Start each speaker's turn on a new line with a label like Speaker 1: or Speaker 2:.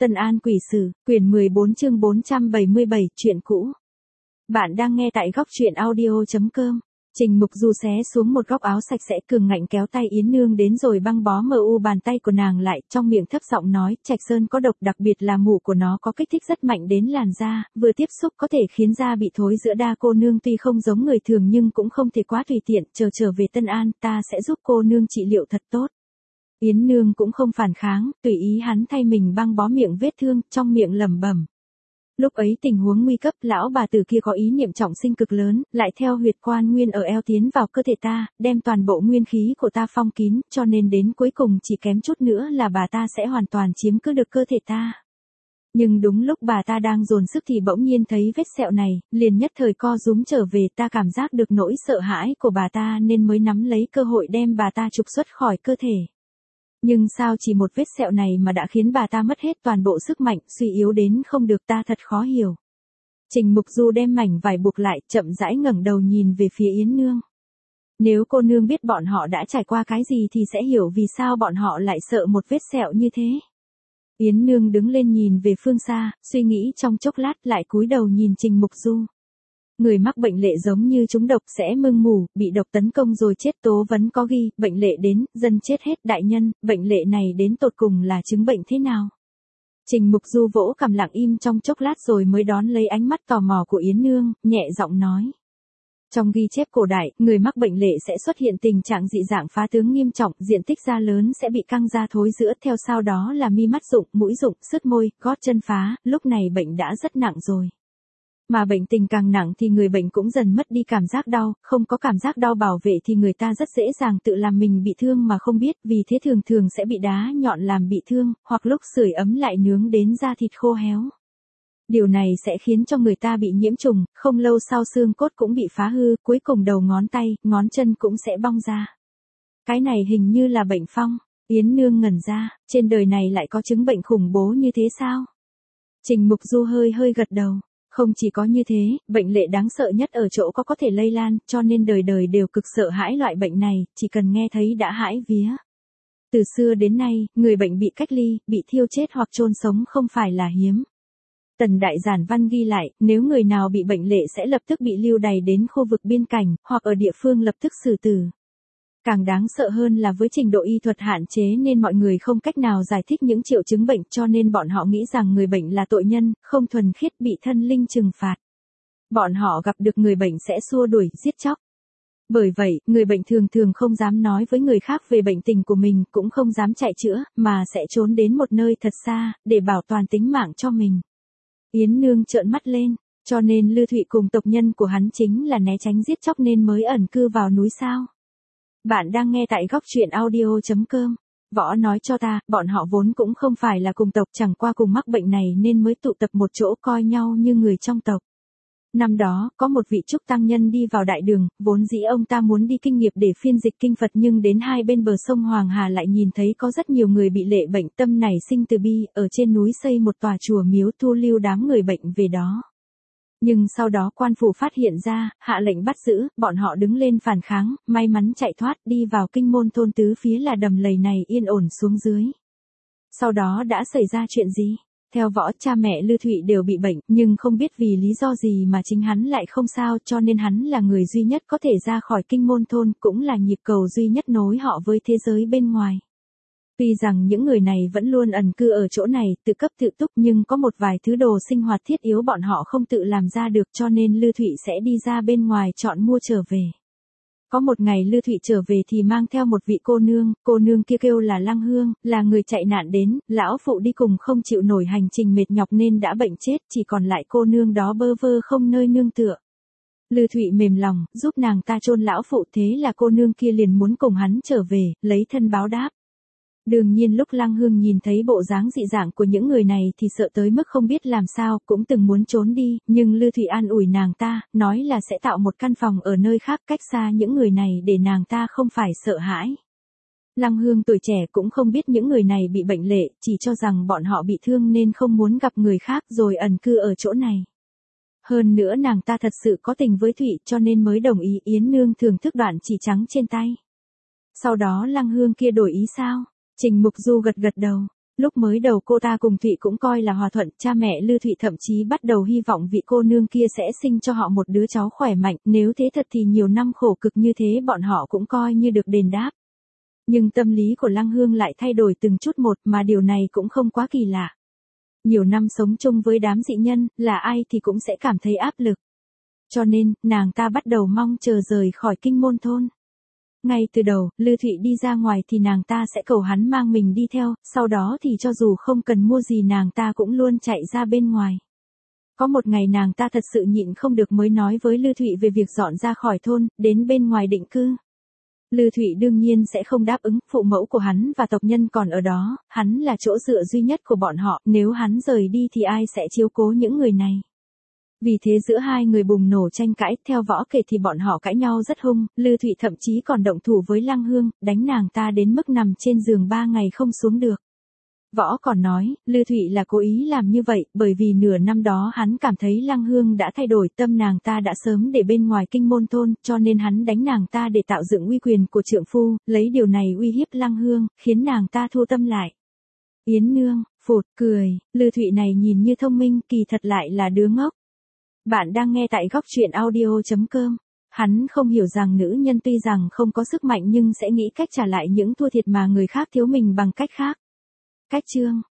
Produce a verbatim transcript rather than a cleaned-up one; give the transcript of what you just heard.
Speaker 1: Tân An Quỷ Sử, quyển mười bốn chương bốn trăm bảy mươi bảy, chuyện cũ. Bạn đang nghe tại góc truyện audio chấm com. Trình Mục Du xé xuống một góc áo sạch sẽ cường ngạnh kéo tay Yến Nương đến rồi băng bó mờ u bàn tay của nàng lại, trong miệng thấp giọng nói, Trạch Sơn có độc, đặc biệt là mủ của nó có kích thích rất mạnh đến làn da, vừa tiếp xúc có thể khiến da bị thối rữa. Đa cô nương tuy không giống người thường nhưng cũng không thể quá tùy tiện, chờ trở về Tân An, ta sẽ giúp cô nương trị liệu thật tốt. Yến Nương cũng không phản kháng, tùy ý hắn thay mình băng bó miệng vết thương, trong miệng lẩm bẩm. Lúc ấy tình huống nguy cấp, lão bà tử kia có ý niệm trọng sinh cực lớn, lại theo huyệt quan nguyên ở eo tiến vào cơ thể ta, đem toàn bộ nguyên khí của ta phong kín, cho nên đến cuối cùng chỉ kém chút nữa là bà ta sẽ hoàn toàn chiếm cứ được cơ thể ta. Nhưng đúng lúc bà ta đang dồn sức thì bỗng nhiên thấy vết sẹo này, liền nhất thời co rúm trở về. Ta cảm giác được nỗi sợ hãi của bà ta nên mới nắm lấy cơ hội đem bà ta trục xuất khỏi cơ thể. Nhưng sao chỉ một vết sẹo này mà đã khiến bà ta mất hết toàn bộ sức mạnh, suy yếu đến không được, ta thật khó hiểu. Trình Mục Du đem mảnh vải buộc lại, chậm rãi ngẩng đầu nhìn về phía Yến Nương. Nếu cô nương biết bọn họ đã trải qua cái gì thì sẽ hiểu vì sao bọn họ lại sợ một vết sẹo như thế. Yến Nương đứng lên nhìn về phương xa, suy nghĩ trong chốc lát lại cúi đầu nhìn Trình Mục Du. Người mắc bệnh lệ giống như trúng độc sẽ mưng mủ, bị độc tấn công rồi chết, tố vấn có ghi, bệnh lệ đến, dân chết hết. Đại nhân, bệnh lệ này đến tột cùng là chứng bệnh thế nào? Trình Mục Du vỗ cằm lặng im trong chốc lát rồi mới đón lấy ánh mắt tò mò của Yến Nương, nhẹ giọng nói. Trong ghi chép cổ đại, người mắc bệnh lệ sẽ xuất hiện tình trạng dị dạng phá tướng nghiêm trọng, diện tích da lớn sẽ bị căng da thối rữa, theo sau đó là mi mắt rụng, mũi rụng, sứt môi, gót chân phá, lúc này bệnh đã rất nặng rồi. Mà bệnh tình càng nặng thì người bệnh cũng dần mất đi cảm giác đau, không có cảm giác đau bảo vệ thì người ta rất dễ dàng tự làm mình bị thương mà không biết, vì thế thường thường sẽ bị đá nhọn làm bị thương, hoặc lúc sưởi ấm lại nướng đến da thịt khô héo. Điều này sẽ khiến cho người ta bị nhiễm trùng, không lâu sau xương cốt cũng bị phá hư, cuối cùng đầu ngón tay, ngón chân cũng sẽ bong ra. Cái này hình như là bệnh phong. Yến Nương ngẩn ra, trên đời này lại có chứng bệnh khủng bố như thế sao? Trình Mục Du hơi hơi gật đầu. Không chỉ có như thế, bệnh lệ đáng sợ nhất ở chỗ có có thể lây lan, cho nên đời đời đều cực sợ hãi loại bệnh này, chỉ cần nghe thấy đã hãi vía. Từ xưa đến nay, người bệnh bị cách ly, bị thiêu chết hoặc chôn sống không phải là hiếm. Tần Đại Giản Văn ghi lại, nếu người nào bị bệnh lệ sẽ lập tức bị lưu đày đến khu vực biên cảnh, hoặc ở địa phương lập tức xử tử. Càng đáng sợ hơn là với trình độ y thuật hạn chế nên mọi người không cách nào giải thích những triệu chứng bệnh, cho nên bọn họ nghĩ rằng người bệnh là tội nhân, không thuần khiết, bị thân linh trừng phạt. Bọn họ gặp được người bệnh sẽ xua đuổi, giết chóc. Bởi vậy, người bệnh thường thường không dám nói với người khác về bệnh tình của mình, cũng không dám chạy chữa, mà sẽ trốn đến một nơi thật xa, để bảo toàn tính mạng cho mình. Yến Nương trợn mắt lên, cho nên Lư Thụy cùng tộc nhân của hắn chính là né tránh giết chóc nên mới ẩn cư vào núi sao? Bạn đang nghe tại góc truyện audio chấm com. Võ nói cho ta, bọn họ vốn cũng không phải là cùng tộc, chẳng qua cùng mắc bệnh này nên mới tụ tập một chỗ coi nhau như người trong tộc. Năm đó, có một vị trúc tăng nhân đi vào đại đường, vốn dĩ ông ta muốn đi kinh nghiệp để phiên dịch kinh Phật nhưng đến hai bên bờ sông Hoàng Hà lại nhìn thấy có rất nhiều người bị lệ bệnh, tâm nảy sinh từ bi, ở trên núi xây một tòa chùa miếu thu lưu đám người bệnh về đó. Nhưng sau đó quan phủ phát hiện ra, hạ lệnh bắt giữ, bọn họ đứng lên phản kháng, may mắn chạy thoát, đi vào kinh môn thôn tứ phía là đầm lầy này yên ổn xuống dưới. Sau đó đã xảy ra chuyện gì? Theo Võ, cha mẹ Lư Thụy đều bị bệnh, nhưng không biết vì lý do gì mà chính hắn lại không sao, cho nên hắn là người duy nhất có thể ra khỏi kinh môn thôn, cũng là nhịp cầu duy nhất nối họ với thế giới bên ngoài. Tuy rằng những người này vẫn luôn ẩn cư ở chỗ này, tự cấp tự túc, nhưng có một vài thứ đồ sinh hoạt thiết yếu bọn họ không tự làm ra được, cho nên Lư Thụy sẽ đi ra bên ngoài chọn mua trở về. Có một ngày Lư Thụy trở về thì mang theo một vị cô nương, cô nương kia kêu là Lăng Hương, là người chạy nạn đến, lão phụ đi cùng không chịu nổi hành trình mệt nhọc nên đã bệnh chết, chỉ còn lại cô nương đó bơ vơ không nơi nương tựa. Lư Thụy mềm lòng, giúp nàng ta chôn lão phụ, thế là cô nương kia liền muốn cùng hắn trở về, lấy thân báo đáp. Đương nhiên lúc Lăng Hương nhìn thấy bộ dáng dị dạng của những người này thì sợ tới mức không biết làm sao, cũng từng muốn trốn đi, nhưng Lư Thụy an ủi nàng ta, nói là sẽ tạo một căn phòng ở nơi khác cách xa những người này để nàng ta không phải sợ hãi. Lăng Hương tuổi trẻ cũng không biết những người này bị bệnh lệ, chỉ cho rằng bọn họ bị thương nên không muốn gặp người khác rồi ẩn cư ở chỗ này. Hơn nữa nàng ta thật sự có tình với Thụy cho nên mới đồng ý Yến Nương thưởng thức đoạn chỉ trắng trên tay. Sau đó Lăng Hương kia đổi ý sao? Trình Mục Du gật gật đầu. Lúc mới đầu cô ta cùng Thụy cũng coi là hòa thuận, cha mẹ Lư Thụy thậm chí bắt đầu hy vọng vị cô nương kia sẽ sinh cho họ một đứa cháu khỏe mạnh, nếu thế thật thì nhiều năm khổ cực như thế bọn họ cũng coi như được đền đáp. Nhưng tâm lý của Lăng Hương lại thay đổi từng chút một mà điều này cũng không quá kỳ lạ. Nhiều năm sống chung với đám dị nhân, là ai thì cũng sẽ cảm thấy áp lực. Cho nên, nàng ta bắt đầu mong chờ rời khỏi Kinh Môn Thôn. Ngay từ đầu, Lư Thụy đi ra ngoài thì nàng ta sẽ cầu hắn mang mình đi theo, sau đó thì cho dù không cần mua gì nàng ta cũng luôn chạy ra bên ngoài. Có một ngày nàng ta thật sự nhịn không được mới nói với Lư Thụy về việc dọn ra khỏi thôn, đến bên ngoài định cư. Lư Thụy đương nhiên sẽ không đáp ứng, phụ mẫu của hắn và tộc nhân còn ở đó, hắn là chỗ dựa duy nhất của bọn họ, nếu hắn rời đi thì ai sẽ chiếu cố những người này. Vì thế giữa hai người bùng nổ tranh cãi, theo Võ kể thì bọn họ cãi nhau rất hung, Lư Thụy thậm chí còn động thủ với Lăng Hương, đánh nàng ta đến mức nằm trên giường ba ngày không xuống được. Võ còn nói, Lư Thụy là cố ý làm như vậy, bởi vì nửa năm đó hắn cảm thấy Lăng Hương đã thay đổi, tâm nàng ta đã sớm để bên ngoài Kinh Môn Thôn, cho nên hắn đánh nàng ta để tạo dựng uy quyền của trượng phu, lấy điều này uy hiếp Lăng Hương, khiến nàng ta thu tâm lại. Yến Nương, phụt, cười, Lư Thụy này nhìn như thông minh, kỳ thật lại là đứa ngốc. Bạn đang nghe tại góc truyện audio chấm com. Hắn không hiểu rằng nữ nhân tuy rằng không có sức mạnh nhưng sẽ nghĩ cách trả lại những thua thiệt mà người khác thiếu mình bằng cách khác. Cách chương